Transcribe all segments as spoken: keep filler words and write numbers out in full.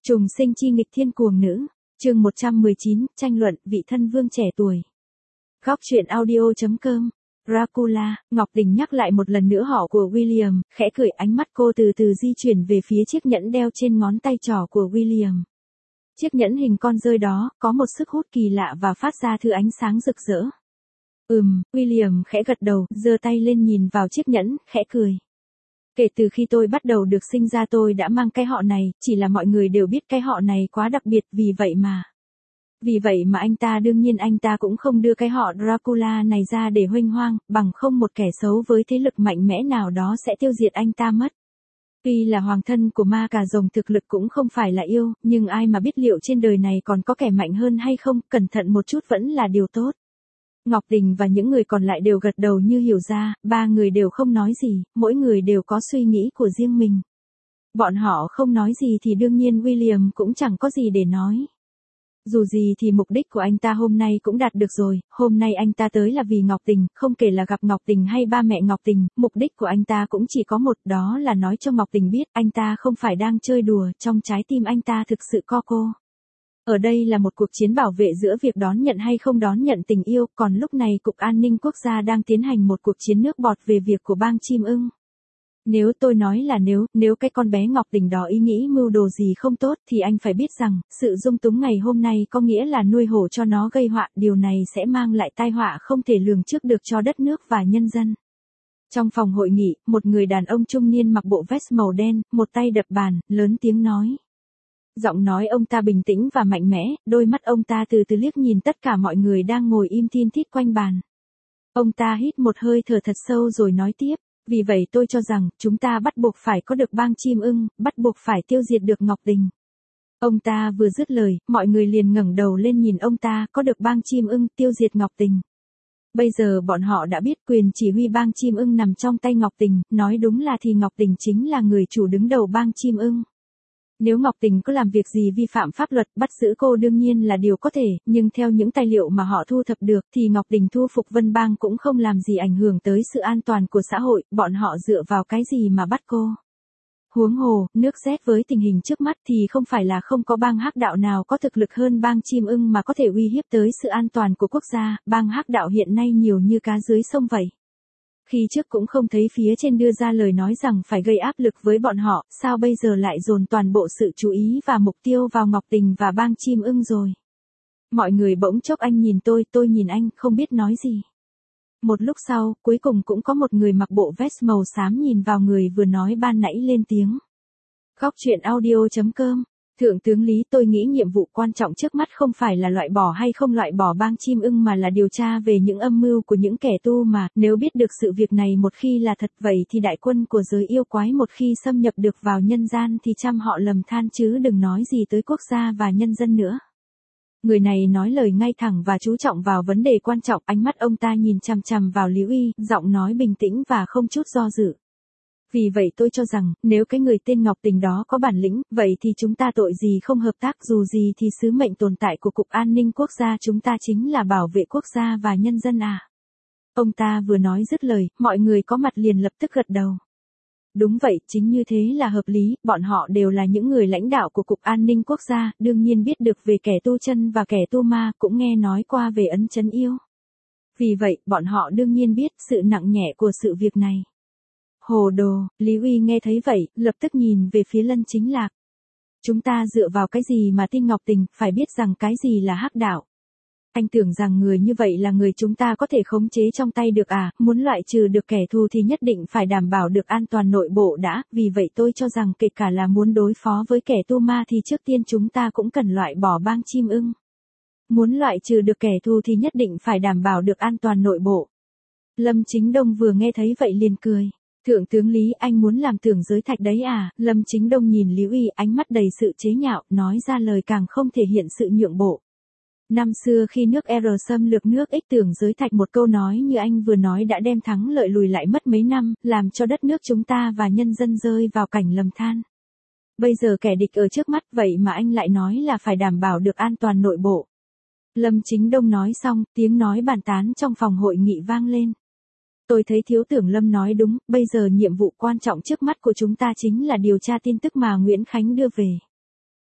Trùng sinh chi nghịch thiên cuồng nữ, chương một trăm mười chín, tranh luận vị thân vương trẻ tuổi. Góc truyện audio chấm com. Dracula, Ngọc Tình nhắc lại một lần nữa họ của William, khẽ cười, ánh mắt cô từ từ di chuyển về phía chiếc nhẫn đeo trên ngón tay trỏ của William. Chiếc nhẫn hình con rơi đó, có một sức hút kỳ lạ và phát ra thứ ánh sáng rực rỡ. Ừm, William khẽ gật đầu, giơ tay lên nhìn vào chiếc nhẫn, khẽ cười. Kể từ khi tôi bắt đầu được sinh ra tôi đã mang cái họ này, chỉ là mọi người đều biết cái họ này quá đặc biệt, vì vậy mà. Vì vậy mà anh ta đương nhiên anh ta cũng không đưa cái họ Dracula này ra để huênh hoang, bằng không một kẻ xấu với thế lực mạnh mẽ nào đó sẽ tiêu diệt anh ta mất. Tuy là hoàng thân của ma cà rồng thực lực cũng không phải là yêu, nhưng ai mà biết liệu trên đời này còn có kẻ mạnh hơn hay không, cẩn thận một chút vẫn là điều tốt. Ngọc Tình và những người còn lại đều gật đầu như hiểu ra, ba người đều không nói gì, mỗi người đều có suy nghĩ của riêng mình. Bọn họ không nói gì thì đương nhiên William cũng chẳng có gì để nói. Dù gì thì mục đích của anh ta hôm nay cũng đạt được rồi, hôm nay anh ta tới là vì Ngọc Tình, không kể là gặp Ngọc Tình hay ba mẹ Ngọc Tình, mục đích của anh ta cũng chỉ có một, đó là nói cho Ngọc Tình biết anh ta không phải đang chơi đùa, trong trái tim anh ta thực sự có cô. Ở đây là một cuộc chiến bảo vệ giữa việc đón nhận hay không đón nhận tình yêu, còn lúc này Cục An ninh Quốc gia đang tiến hành một cuộc chiến nước bọt về việc của bang chim ưng. Nếu tôi nói là nếu, nếu cái con bé Ngọc Tình đó ý nghĩ mưu đồ gì không tốt thì anh phải biết rằng, sự dung túng ngày hôm nay có nghĩa là nuôi hổ cho nó gây họa, điều này sẽ mang lại tai họa không thể lường trước được cho đất nước và nhân dân. Trong phòng hội nghị, một người đàn ông trung niên mặc bộ vest màu đen, một tay đập bàn, lớn tiếng nói. Giọng nói ông ta bình tĩnh và mạnh mẽ, đôi mắt ông ta từ từ liếc nhìn tất cả mọi người đang ngồi im thin thít quanh bàn. Ông ta hít một hơi thở thật sâu rồi nói tiếp, vì vậy tôi cho rằng, chúng ta bắt buộc phải có được bang chim ưng, bắt buộc phải tiêu diệt được Ngọc Tình. Ông ta vừa dứt lời, mọi người liền ngẩng đầu lên nhìn ông ta, có được bang chim ưng, tiêu diệt Ngọc Tình. Bây giờ bọn họ đã biết quyền chỉ huy bang chim ưng nằm trong tay Ngọc Tình, nói đúng là thì Ngọc Tình chính là người chủ đứng đầu bang chim ưng. Nếu Ngọc Tình có làm việc gì vi phạm pháp luật, bắt giữ cô đương nhiên là điều có thể, nhưng theo những tài liệu mà họ thu thập được thì Ngọc Tình thu phục Vân Bang cũng không làm gì ảnh hưởng tới sự an toàn của xã hội, bọn họ dựa vào cái gì mà bắt cô. Huống hồ, nước rét với tình hình trước mắt thì không phải là không có bang hắc đạo nào có thực lực hơn bang chim ưng mà có thể uy hiếp tới sự an toàn của quốc gia, bang hắc đạo hiện nay nhiều như cá dưới sông vậy. Khi trước cũng không thấy phía trên đưa ra lời nói rằng phải gây áp lực với bọn họ, sao bây giờ lại dồn toàn bộ sự chú ý và mục tiêu vào Ngọc Tình và bang chim ưng rồi. Mọi người bỗng chốc anh nhìn tôi, tôi nhìn anh, không biết nói gì. Một lúc sau, cuối cùng cũng có một người mặc bộ vest màu xám nhìn vào người vừa nói ban nãy lên tiếng. Góc truyện audio chấm com. Thượng tướng Lý, tôi nghĩ nhiệm vụ quan trọng trước mắt không phải là loại bỏ hay không loại bỏ bang chim ưng mà là điều tra về những âm mưu của những kẻ tu mà, nếu biết được sự việc này một khi là thật vậy thì đại quân của giới yêu quái một khi xâm nhập được vào nhân gian thì trăm họ lầm than chứ đừng nói gì tới quốc gia và nhân dân nữa. Người này nói lời ngay thẳng và chú trọng vào vấn đề quan trọng, ánh mắt ông ta nhìn chằm chằm vào Lý Uy, giọng nói bình tĩnh và không chút do dự. Vì vậy tôi cho rằng, nếu cái người tên Ngọc Tình đó có bản lĩnh, vậy thì chúng ta tội gì không hợp tác, dù gì thì sứ mệnh tồn tại của Cục An ninh Quốc gia chúng ta chính là bảo vệ quốc gia và nhân dân à. Ông ta vừa nói dứt lời, mọi người có mặt liền lập tức gật đầu. Đúng vậy, chính như thế là hợp lý, bọn họ đều là những người lãnh đạo của Cục An ninh Quốc gia, đương nhiên biết được về kẻ tu chân và kẻ tu ma, cũng nghe nói qua về ấn chấn yêu. Vì vậy, bọn họ đương nhiên biết sự nặng nhẹ của sự việc này. Hồ đồ, Lý Uy nghe thấy vậy, lập tức nhìn về phía Lân Chính Lạc. Chúng ta dựa vào cái gì mà tin Ngọc Tình, phải biết rằng cái gì là hắc đạo. Anh tưởng rằng người như vậy là người chúng ta có thể khống chế trong tay được à, muốn loại trừ được kẻ thù thì nhất định phải đảm bảo được an toàn nội bộ đã, vì vậy tôi cho rằng kể cả là muốn đối phó với kẻ tu ma thì trước tiên chúng ta cũng cần loại bỏ bang chim ưng. Muốn loại trừ được kẻ thù thì nhất định phải đảm bảo được an toàn nội bộ. Lâm Chính Đông vừa nghe thấy vậy liền cười. Thượng tướng Lý, anh muốn làm tưởng giới thạch đấy à? Lâm Chính Đông nhìn Lý Uy, ánh mắt đầy sự chế nhạo, nói ra lời càng không thể hiện sự nhượng bộ. Năm xưa khi nước R xâm lược nước X, tưởng giới thạch một câu nói như anh vừa nói đã đem thắng lợi lùi lại mất mấy năm, làm cho đất nước chúng ta và nhân dân rơi vào cảnh lầm than. Bây giờ kẻ địch ở trước mắt vậy mà anh lại nói là phải đảm bảo được an toàn nội bộ. Lâm Chính Đông nói xong, tiếng nói bàn tán trong phòng hội nghị vang lên. Tôi thấy thiếu tưởng Lâm nói đúng, bây giờ nhiệm vụ quan trọng trước mắt của chúng ta chính là điều tra tin tức mà Nguyễn Khánh đưa về.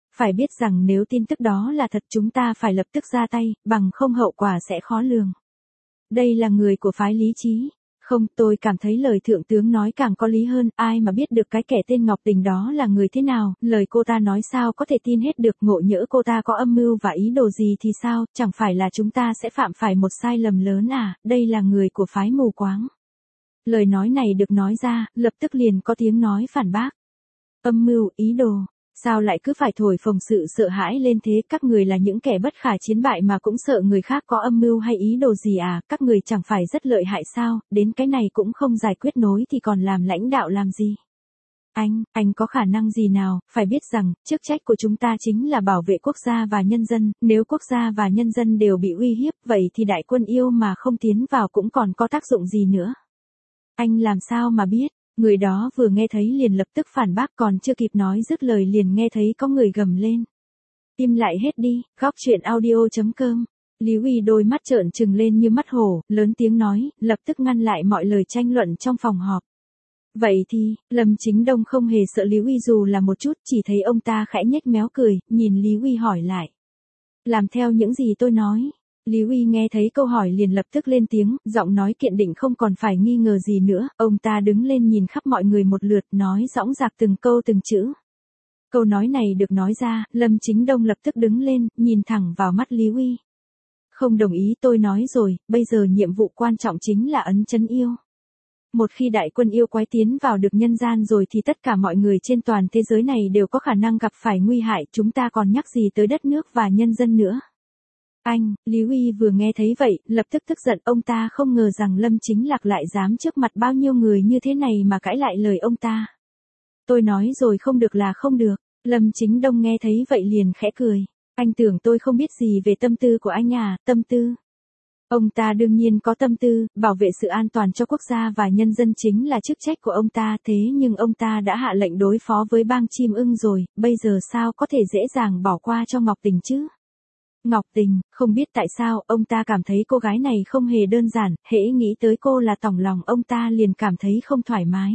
Phải biết rằng nếu tin tức đó là thật chúng ta phải lập tức ra tay, bằng không hậu quả sẽ khó lường. Đây là người của phái lý trí. Không, tôi cảm thấy lời thượng tướng nói càng có lý hơn, ai mà biết được cái kẻ tên Ngọc Tình đó là người thế nào, lời cô ta nói sao có thể tin hết được, ngộ nhỡ cô ta có âm mưu và ý đồ gì thì sao, chẳng phải là chúng ta sẽ phạm phải một sai lầm lớn à, đây là người của phái mù quáng. Lời nói này được nói ra, lập tức liền có tiếng nói phản bác. Âm mưu, ý đồ. Sao lại cứ phải thổi phồng sự sợ hãi lên thế, các người là những kẻ bất khả chiến bại mà cũng sợ người khác có âm mưu hay ý đồ gì à, các người chẳng phải rất lợi hại sao, đến cái này cũng không giải quyết nối thì còn làm lãnh đạo làm gì. Anh, anh có khả năng gì nào, phải biết rằng, chức trách của chúng ta chính là bảo vệ quốc gia và nhân dân, nếu quốc gia và nhân dân đều bị uy hiếp, vậy thì đại quân yêu mà không tiến vào cũng còn có tác dụng gì nữa. Anh làm sao mà biết? Người đó vừa nghe thấy liền lập tức phản bác, còn chưa kịp nói dứt lời liền nghe thấy có người gầm lên. Im lại hết đi, góc truyện audio chấm com. Lý Uy đôi mắt trợn trừng lên như mắt hổ, lớn tiếng nói, lập tức ngăn lại mọi lời tranh luận trong phòng họp. Vậy thì, Lâm Chính Đông không hề sợ Lý Uy dù là một chút, chỉ thấy ông ta khẽ nhếch méo cười, nhìn Lý Uy hỏi lại. Làm theo những gì tôi nói. Lý Uy nghe thấy câu hỏi liền lập tức lên tiếng, giọng nói kiện định không còn phải nghi ngờ gì nữa, ông ta đứng lên nhìn khắp mọi người một lượt, nói dõng dạc từng câu từng chữ. Câu nói này được nói ra, Lâm Chính Đông lập tức đứng lên, nhìn thẳng vào mắt Lý Uy. Không đồng ý, tôi nói rồi, bây giờ nhiệm vụ quan trọng chính là ấn trấn yêu. Một khi đại quân yêu quái tiến vào được nhân gian rồi thì tất cả mọi người trên toàn thế giới này đều có khả năng gặp phải nguy hại, chúng ta còn nhắc gì tới đất nước và nhân dân nữa. Anh, Lý Uy vừa nghe thấy vậy, lập tức tức giận, ông ta không ngờ rằng Lâm Chính Lạc lại dám trước mặt bao nhiêu người như thế này mà cãi lại lời ông ta. Tôi nói rồi không được là không được, Lâm Chính Đông nghe thấy vậy liền khẽ cười. Anh tưởng tôi không biết gì về tâm tư của anh à, tâm tư. Ông ta đương nhiên có tâm tư, bảo vệ sự an toàn cho quốc gia và nhân dân chính là chức trách của ông ta, thế nhưng ông ta đã hạ lệnh đối phó với bang chim ưng rồi, bây giờ sao có thể dễ dàng bỏ qua cho Ngọc Tình chứ? Ngọc Tình, không biết tại sao, ông ta cảm thấy cô gái này không hề đơn giản, hễ nghĩ tới cô là tỏng lòng ông ta liền cảm thấy không thoải mái.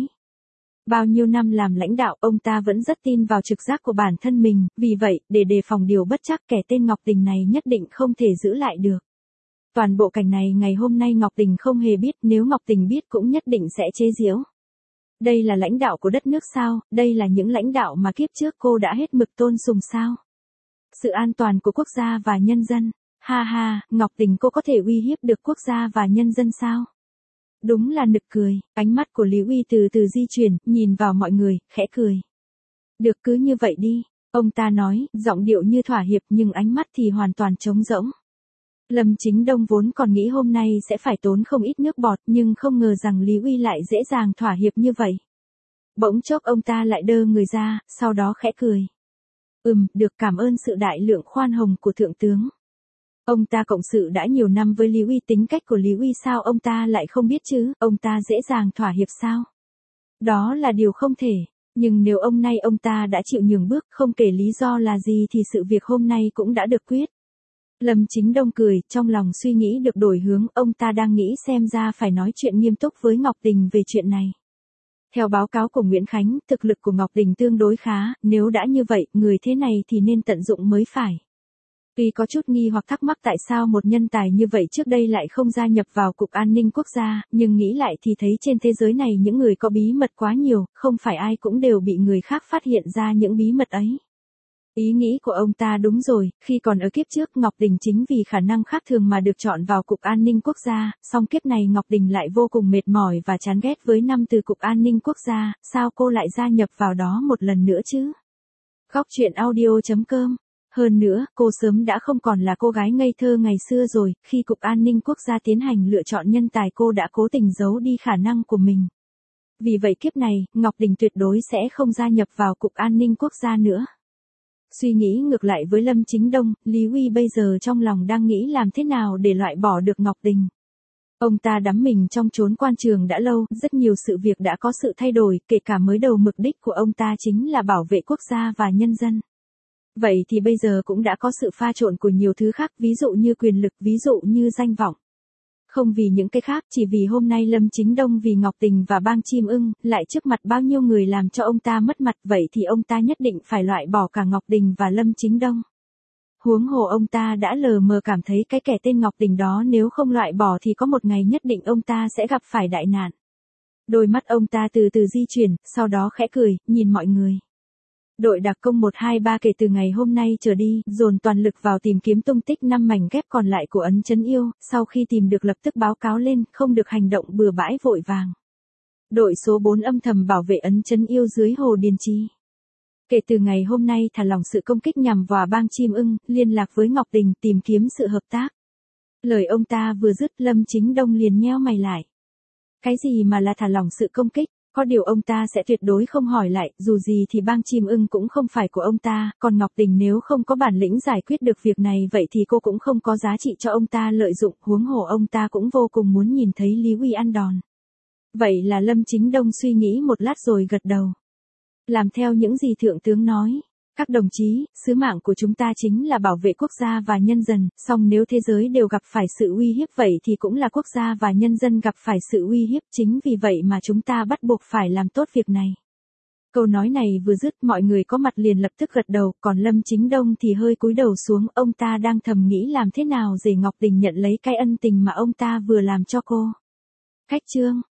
Bao nhiêu năm làm lãnh đạo, ông ta vẫn rất tin vào trực giác của bản thân mình, vì vậy, để đề phòng điều bất trắc, kẻ tên Ngọc Tình này nhất định không thể giữ lại được. Toàn bộ cảnh này ngày hôm nay Ngọc Tình không hề biết, nếu Ngọc Tình biết cũng nhất định sẽ chế giễu. Đây là lãnh đạo của đất nước sao, đây là những lãnh đạo mà kiếp trước cô đã hết mực tôn sùng sao. Sự an toàn của quốc gia và nhân dân, ha ha, Ngọc Tình cô có thể uy hiếp được quốc gia và nhân dân sao? Đúng là nực cười, ánh mắt của Lý Uy từ từ di chuyển, nhìn vào mọi người, khẽ cười. Được cứ như vậy đi, ông ta nói, giọng điệu như thỏa hiệp nhưng ánh mắt thì hoàn toàn trống rỗng. Lâm Chính Đông vốn còn nghĩ hôm nay sẽ phải tốn không ít nước bọt nhưng không ngờ rằng Lý Uy lại dễ dàng thỏa hiệp như vậy. Bỗng chốc ông ta lại đơ người ra, sau đó khẽ cười. Ừm, được, cảm ơn sự đại lượng khoan hồng của thượng tướng. Ông ta cộng sự đã nhiều năm với Lý Uy, tính cách của Lý Uy sao ông ta lại không biết chứ, ông ta dễ dàng thỏa hiệp sao? Đó là điều không thể, nhưng nếu hôm nay ông ta đã chịu nhường bước, không kể lý do là gì thì sự việc hôm nay cũng đã được quyết. Lâm Chính Đông cười, trong lòng suy nghĩ được đổi hướng, ông ta đang nghĩ xem ra phải nói chuyện nghiêm túc với Ngọc Tình về chuyện này. Theo báo cáo của Nguyễn Khánh, thực lực của Ngọc Tình tương đối khá, nếu đã như vậy, người thế này thì nên tận dụng mới phải. Tuy có chút nghi hoặc thắc mắc tại sao một nhân tài như vậy trước đây lại không gia nhập vào Cục An ninh Quốc gia, nhưng nghĩ lại thì thấy trên thế giới này những người có bí mật quá nhiều, không phải ai cũng đều bị người khác phát hiện ra những bí mật ấy. Ý nghĩ của ông ta đúng rồi, khi còn ở kiếp trước Ngọc Tình chính vì khả năng khác thường mà được chọn vào Cục An ninh Quốc gia, song kiếp này Ngọc Tình lại vô cùng mệt mỏi và chán ghét với năm từ Cục An ninh Quốc gia, sao cô lại gia nhập vào đó một lần nữa chứ? Góc truyện audio chấm com. Hơn nữa, cô sớm đã không còn là cô gái ngây thơ ngày xưa rồi, khi Cục An ninh Quốc gia tiến hành lựa chọn nhân tài cô đã cố tình giấu đi khả năng của mình. Vì vậy kiếp này, Ngọc Tình tuyệt đối sẽ không gia nhập vào Cục An ninh Quốc gia nữa. Suy nghĩ ngược lại với Lâm Chính Đông, Lý Uy bây giờ trong lòng đang nghĩ làm thế nào để loại bỏ được Ngọc Tình. Ông ta đắm mình trong chốn quan trường đã lâu, rất nhiều sự việc đã có sự thay đổi, kể cả mới đầu mục đích của ông ta chính là bảo vệ quốc gia và nhân dân. Vậy thì bây giờ cũng đã có sự pha trộn của nhiều thứ khác, ví dụ như quyền lực, ví dụ như danh vọng. không vì những cái khác, chỉ vì hôm nay Lâm Chính Đông vì Ngọc Tình và Bang Chim Ưng, lại trước mặt bao nhiêu người làm cho ông ta mất mặt, vậy thì ông ta nhất định phải loại bỏ cả Ngọc Tình và Lâm Chính Đông. Huống hồ ông ta đã lờ mờ cảm thấy cái kẻ tên Ngọc Tình đó nếu không loại bỏ thì có một ngày nhất định ông ta sẽ gặp phải đại nạn. Đôi mắt ông ta từ từ di chuyển, sau đó khẽ cười, nhìn mọi người. Đội đặc công một hai ba kể từ ngày hôm nay trở đi, dồn toàn lực vào tìm kiếm tung tích năm mảnh ghép còn lại của Ấn Chấn Yêu, sau khi tìm được lập tức báo cáo lên, không được hành động bừa bãi vội vàng. Đội số bốn âm thầm bảo vệ Ấn Chấn Yêu dưới Hồ Điền Trì. Kể từ ngày hôm nay thả lỏng sự công kích nhằm vào Bang Chim Ưng, liên lạc với Ngọc Tình tìm kiếm sự hợp tác. Lời ông ta vừa dứt, Lâm Chính Đông liền nheo mày lại. Cái gì mà là thả lỏng sự công kích? Có điều ông ta sẽ tuyệt đối không hỏi lại, dù gì thì Bang Chim Ưng cũng không phải của ông ta, còn Ngọc Tình nếu không có bản lĩnh giải quyết được việc này vậy thì cô cũng không có giá trị cho ông ta lợi dụng, huống hồ ông ta cũng vô cùng muốn nhìn thấy Lý Uy ăn đòn. Vậy là Lâm Chính Đông suy nghĩ một lát rồi gật đầu. Làm theo những gì Thượng tướng nói. Các đồng chí, sứ mạng của chúng ta chính là bảo vệ quốc gia và nhân dân, song nếu thế giới đều gặp phải sự uy hiếp vậy thì cũng là quốc gia và nhân dân gặp phải sự uy hiếp, chính vì vậy mà chúng ta bắt buộc phải làm tốt việc này. Câu nói này vừa dứt mọi người có mặt liền lập tức gật đầu, còn Lâm Chính Đông thì hơi cúi đầu xuống, ông ta đang thầm nghĩ làm thế nào để Ngọc Tình nhận lấy cái ân tình mà ông ta vừa làm cho cô. Khách trương.